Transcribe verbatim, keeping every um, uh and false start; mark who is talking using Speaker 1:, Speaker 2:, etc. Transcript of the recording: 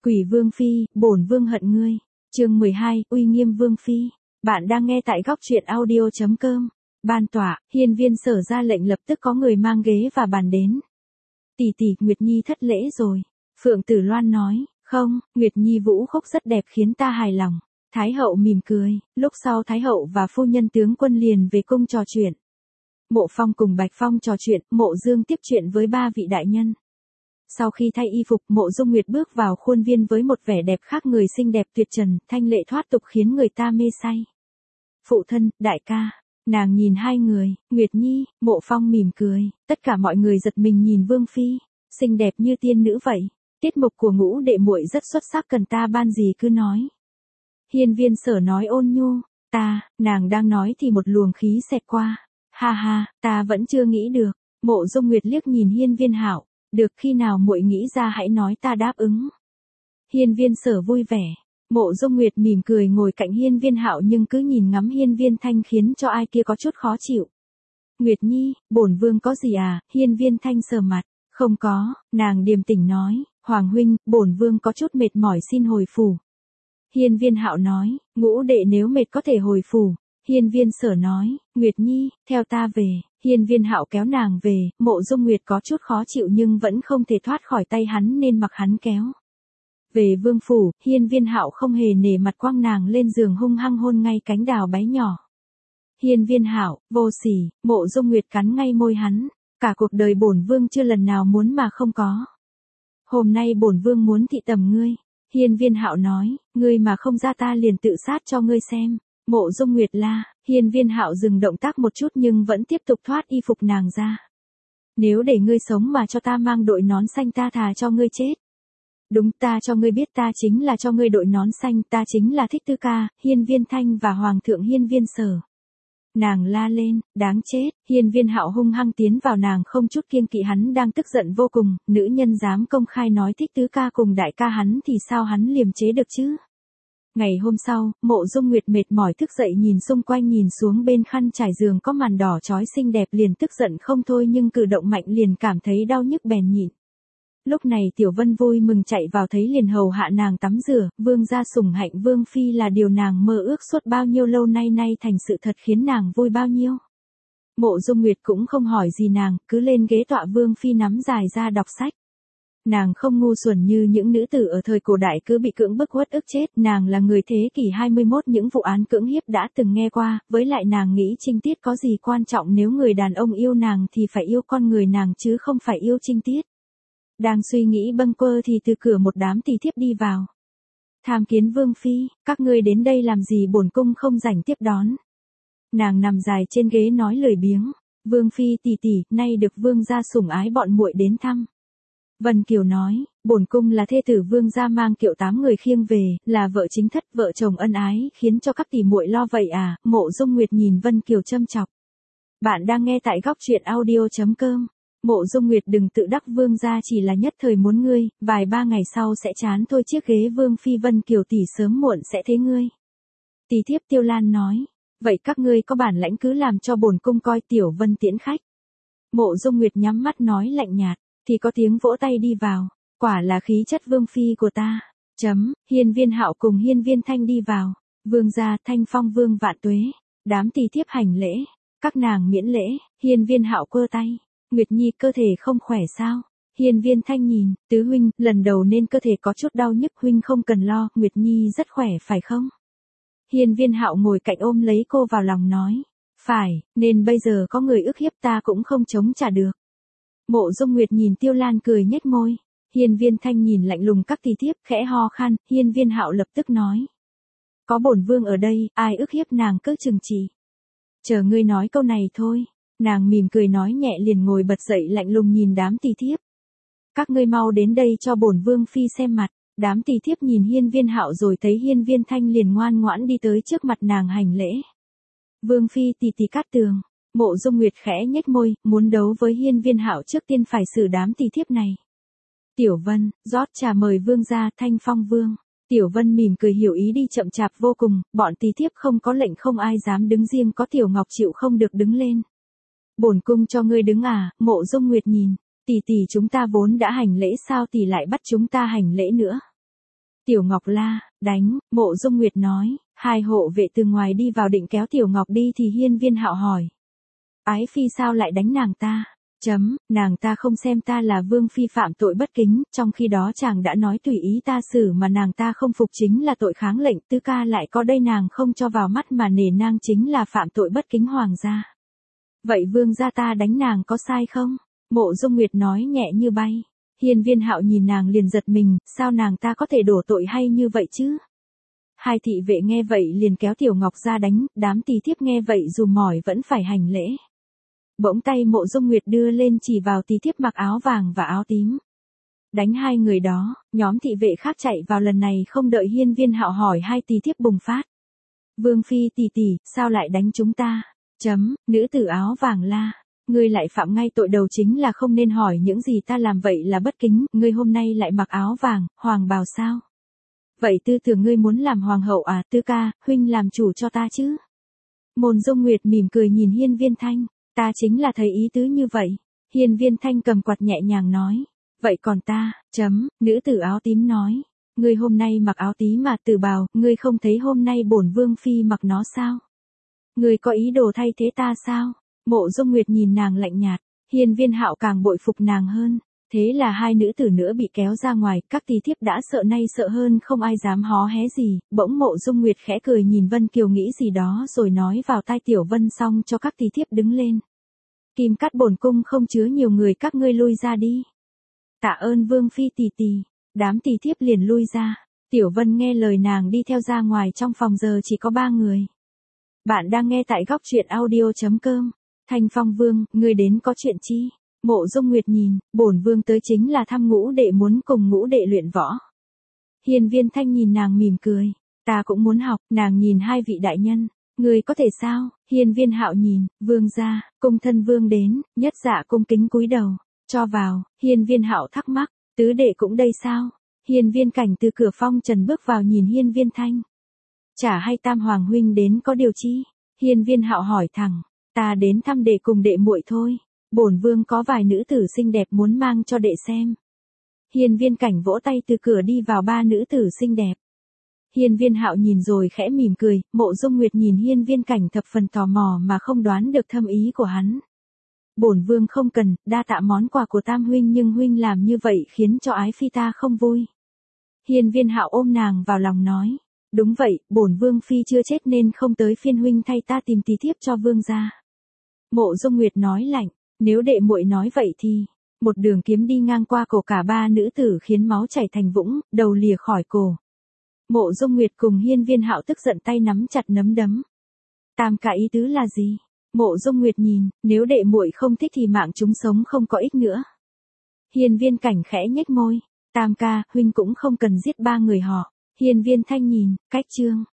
Speaker 1: Quỷ Vương Phi, bổn Vương hận ngươi. Chương mười hai, uy nghiêm Vương Phi. Bạn đang nghe tại góc truyện audio chấm com. Ban tỏa, hiên viên Sở ra lệnh lập tức có người mang ghế và bàn đến. Tỷ tỷ, Nguyệt Nhi thất lễ rồi. Phượng Tử Loan nói, không, Nguyệt Nhi vũ khúc rất đẹp khiến ta hài lòng. Thái hậu mỉm cười, lúc sau Thái hậu và phu nhân tướng quân liền về cung trò chuyện. Mộ Phong cùng Bạch Phong trò chuyện, Mộ Dương tiếp chuyện với ba vị đại nhân. Sau khi thay y phục, Mộ Dung Nguyệt bước vào khuôn viên với một vẻ đẹp khác người, xinh đẹp tuyệt trần, thanh lệ thoát tục khiến người ta mê say. Phụ thân, đại ca. Nàng nhìn hai người, Nguyệt Nhi, Mộ Phong mỉm cười, tất cả mọi người giật mình nhìn Vương Phi, xinh đẹp như tiên nữ vậy. Tiết mục của ngũ đệ muội rất xuất sắc, cần ta ban gì cứ nói. Hiên viên Sở nói ôn nhu, ta, nàng đang nói thì một luồng khí xẹt qua. Ha ha, ta vẫn chưa nghĩ được. Mộ Dung Nguyệt liếc nhìn hiên viên Hạo, được, khi nào muội nghĩ ra hãy nói, ta đáp ứng. Hiên viên Sở vui vẻ. Mộ Dung Nguyệt mỉm cười ngồi cạnh hiên viên Hạo nhưng cứ nhìn ngắm hiên viên Thanh khiến cho ai kia có chút khó chịu. Nguyệt Nhi, bổn Vương có gì à? Hiên viên Thanh sờ mặt, không có, nàng điềm tĩnh nói, Hoàng huynh, bổn Vương có chút mệt mỏi xin hồi phủ. Hiên viên Hạo nói, ngũ đệ nếu mệt có thể hồi phủ. Hiên viên Sở nói, Nguyệt Nhi, theo ta về. Hiên viên Hạo kéo nàng về, Mộ Dung Nguyệt có chút khó chịu nhưng vẫn không thể thoát khỏi tay hắn nên mặc hắn kéo. Về vương phủ, hiên viên Hạo không hề nể mặt quăng nàng lên giường hung hăng hôn ngay cánh đào bé nhỏ. Hiên viên Hạo, vô sỉ, Mộ Dung Nguyệt cắn ngay môi hắn, cả cuộc đời bổn Vương chưa lần nào muốn mà không có. Hôm nay bổn Vương muốn thị tầm ngươi. Hiên viên Hạo nói, ngươi mà không ra ta liền tự sát cho ngươi xem. Mộ Dung Nguyệt la, hiên viên Hạo dừng động tác một chút nhưng vẫn tiếp tục thoát y phục nàng ra. Nếu để ngươi sống mà cho ta mang đội nón xanh ta thà cho ngươi chết. Đúng, ta cho ngươi biết ta chính là cho ngươi đội nón xanh, ta chính là Thích Tư Ca, hiên viên Thanh và Hoàng thượng hiên viên Sở. Nàng la lên, đáng chết, hiên viên Hạo hung hăng tiến vào nàng không chút kiêng kỵ, hắn đang tức giận vô cùng, nữ nhân dám công khai nói Thích Tứ Ca cùng đại ca hắn thì sao hắn liềm chế được chứ? Ngày hôm sau, Mộ Dung Nguyệt mệt mỏi thức dậy nhìn xung quanh, nhìn xuống bên khăn trải giường có màn đỏ chói xinh đẹp liền tức giận không thôi nhưng cử động mạnh liền cảm thấy đau nhức bèn nhịn. Lúc này Tiểu Vân vui mừng chạy vào thấy liền hầu hạ nàng tắm rửa, Vương gia sủng hạnh Vương Phi là điều nàng mơ ước suốt bao nhiêu lâu nay nay thành sự thật khiến nàng vui bao nhiêu. Mộ Dung Nguyệt cũng không hỏi gì nàng, cứ lên ghế tọa Vương Phi nắm dài ra đọc sách. Nàng không ngu xuẩn như những nữ tử ở thời cổ đại cứ bị cưỡng bức uất ức chết, nàng là người thế kỷ hai mươi mốt, những vụ án cưỡng hiếp đã từng nghe qua, với lại nàng nghĩ trinh tiết có gì quan trọng, nếu người đàn ông yêu nàng thì phải yêu con người nàng chứ không phải yêu trinh tiết. Đang suy nghĩ bâng quơ thì từ cửa một đám tỳ thiếp đi vào. Tham kiến Vương Phi, các ngươi đến đây làm gì, bổn cung không rảnh tiếp đón. Nàng nằm dài trên ghế nói lười biếng, Vương Phi tỷ tỷ, nay được Vương gia sủng ái bọn muội đến thăm. Vân Kiều nói, bổn cung là thê tử Vương gia mang kiệu tám người khiêng về, là vợ chính thất, vợ chồng ân ái, khiến cho các tỷ muội lo vậy à? Mộ Dung Nguyệt nhìn Vân Kiều châm chọc. Bạn đang nghe tại góc truyện audio chấm com. Mộ Dung Nguyệt đừng tự đắc, Vương gia chỉ là nhất thời muốn ngươi, vài ba ngày sau sẽ chán thôi, chiếc ghế Vương Phi Vân Kiều tỷ sớm muộn sẽ thế ngươi. Tỷ thiếp Tiêu Lan nói, vậy các ngươi có bản lãnh cứ làm cho bổn cung coi. Tiểu Vân tiễn khách. Mộ Dung Nguyệt nhắm mắt nói lạnh nhạt, thì có tiếng vỗ tay đi vào, quả là khí chất Vương Phi của ta. Chấm, hiên viên Hạo cùng hiên viên Thanh đi vào, Vương gia, Thanh Phong Vương vạn tuế. Đám tỷ thiếp hành lễ, các nàng miễn lễ. Hiên viên Hạo quơ tay, Nguyệt Nhi cơ thể không khỏe sao? Hiên viên Thanh nhìn, tứ huynh, lần đầu nên cơ thể có chút đau nhức, huynh không cần lo, Nguyệt Nhi rất khỏe phải không? Hiên viên Hạo ngồi cạnh ôm lấy cô vào lòng nói, phải, nên bây giờ có người ức hiếp ta cũng không chống trả được. Mộ Dung Nguyệt nhìn Tiêu Lan cười nhếch môi. Hiên viên Thanh nhìn lạnh lùng các tỷ thiếp, khẽ ho khan. Hiên viên Hạo lập tức nói, có bổn Vương ở đây, ai ức hiếp nàng cứ trừng trị. Chờ ngươi nói câu này thôi. Nàng mỉm cười nói nhẹ liền ngồi bật dậy lạnh lùng nhìn đám tỷ thiếp. Các ngươi mau đến đây cho bổn Vương Phi xem mặt. Đám tỷ thiếp nhìn hiên viên Hạo rồi thấy hiên viên Thanh liền ngoan ngoãn đi tới trước mặt nàng hành lễ. Vương Phi tỷ tỷ Cát Tường. Mộ Dung Nguyệt khẽ nhếch môi, muốn đấu với hiên viên Hạo trước tiên phải xử đám tỷ thiếp này. Tiểu Vân, rót trà mời Vương gia. Thanh Phong Vương. Tiểu Vân mỉm cười hiểu ý đi chậm chạp vô cùng, bọn tỷ thiếp không có lệnh không ai dám đứng, riêng có Tiểu Ngọc chịu không được đứng lên. Bổn cung cho ngươi đứng à? Mộ Dung Nguyệt nhìn, tỷ tỷ chúng ta vốn đã hành lễ sao tỷ lại bắt chúng ta hành lễ nữa? Tiểu Ngọc la, đánh, Mộ Dung Nguyệt nói, hai hộ vệ từ ngoài đi vào định kéo Tiểu Ngọc đi thì Hiên Viên Hạo hỏi. Ái phi sao lại đánh nàng ta? Chấm, nàng ta không xem ta là vương phi phạm tội bất kính, trong khi đó chàng đã nói tùy ý ta xử mà nàng ta không phục chính là tội kháng lệnh, tứ ca lại có đây nàng không cho vào mắt mà nể nang chính là phạm tội bất kính hoàng gia. Vậy vương gia ta đánh nàng có sai không? Mộ Dung Nguyệt nói nhẹ như bay. Hiên Viên Hạo nhìn nàng liền giật mình, sao nàng ta có thể đổ tội hay như vậy chứ? Hai thị vệ nghe vậy liền kéo Tiểu Ngọc ra đánh, đám tỳ thiếp nghe vậy dù mỏi vẫn phải hành lễ. Bỗng tay Mộ Dung Nguyệt đưa lên chỉ vào tỳ thiếp mặc áo vàng và áo tím. Đánh hai người đó, nhóm thị vệ khác chạy vào lần này không đợi Hiên Viên Hạo hỏi hai tỳ thiếp bùng phát. Vương phi tỷ tỷ, sao lại đánh chúng ta? Chấm, nữ tử áo vàng la. Ngươi lại phạm ngay tội đầu chính là không nên hỏi những gì ta làm vậy là bất kính, ngươi hôm nay lại mặc áo vàng, hoàng bào sao? Vậy tư tưởng ngươi muốn làm hoàng hậu à? Tư ca, huynh làm chủ cho ta chứ? Mộ Dung Nguyệt mỉm cười nhìn Hiên Viên Thanh, ta chính là thấy ý tứ như vậy. Hiên Viên Thanh cầm quạt nhẹ nhàng nói, vậy còn ta, chấm, nữ tử áo tím nói, ngươi hôm nay mặc áo tím mà tử bào, ngươi không thấy hôm nay bổn vương phi mặc nó sao? Ngươi có ý đồ thay thế ta sao? Mộ Dung Nguyệt nhìn nàng lạnh nhạt, Hiên Viên Hạo càng bội phục nàng hơn. Thế là hai nữ tử nữa bị kéo ra ngoài, các tỳ thiếp đã sợ nay sợ hơn không ai dám hó hé gì, bỗng Mộ Dung Nguyệt khẽ cười nhìn Vân Kiều nghĩ gì đó rồi nói vào tai Tiểu Vân xong cho các tỳ thiếp đứng lên. Kim Cát bổn cung không chứa nhiều người, các ngươi lui ra đi. Tạ ơn vương phi tỷ tỷ, đám tỳ thiếp liền lui ra. Tiểu Vân nghe lời nàng đi theo ra ngoài, trong phòng giờ chỉ có ba người. Bạn đang nghe tại góc truyện audio chấm com. Thanh Phong Vương, ngươi đến có chuyện chi? Mộ Dung Nguyệt nhìn, bổn vương tới chính là thăm ngũ đệ, muốn cùng ngũ đệ luyện võ. Hiên Viên Thanh nhìn nàng mỉm cười, ta cũng muốn học. Nàng nhìn hai vị đại nhân, ngươi có thể sao? Hiên Viên Hạo nhìn, vương gia, cung thân vương đến, nhất dạ cung kính cúi đầu, cho vào. Hiên Viên Hạo thắc mắc, tứ đệ cũng đây sao? Hiên Viên Cảnh từ cửa phong trần bước vào nhìn Hiên Viên Thanh. Chả hay Tam Hoàng huynh đến có điều chi? Hiên Viên Hạo hỏi thẳng, ta đến thăm đệ cùng đệ muội thôi. Bổn vương có vài nữ tử xinh đẹp muốn mang cho đệ xem. Hiên Viên Cảnh vỗ tay từ cửa đi vào ba nữ tử xinh đẹp. Hiên Viên Hạo nhìn rồi khẽ mỉm cười, Mộ Dung Nguyệt nhìn Hiên Viên Cảnh thập phần tò mò mà không đoán được thâm ý của hắn. Bổn vương không cần, đa tạ món quà của Tam huynh, nhưng huynh làm như vậy khiến cho ái phi ta không vui. Hiên Viên Hạo ôm nàng vào lòng nói, đúng vậy, bổn vương phi chưa chết nên không tới phiên huynh thay ta tìm tỳ thiếp cho vương gia. Mộ Dung Nguyệt nói lạnh, nếu đệ muội nói vậy thì, một đường kiếm đi ngang qua cổ cả ba nữ tử khiến máu chảy thành vũng, đầu lìa khỏi cổ. Mộ Dung Nguyệt cùng Hiên Viên Hạo tức giận tay nắm chặt nắm đấm. Tam ca ý tứ là gì? Mộ Dung Nguyệt nhìn, nếu đệ muội không thích thì mạng chúng sống không có ích nữa. Hiên Viên Cảnh khẽ nhếch môi, Tam ca, huynh cũng không cần giết ba người họ. Hiên Viên Thanh nhìn, cách chương.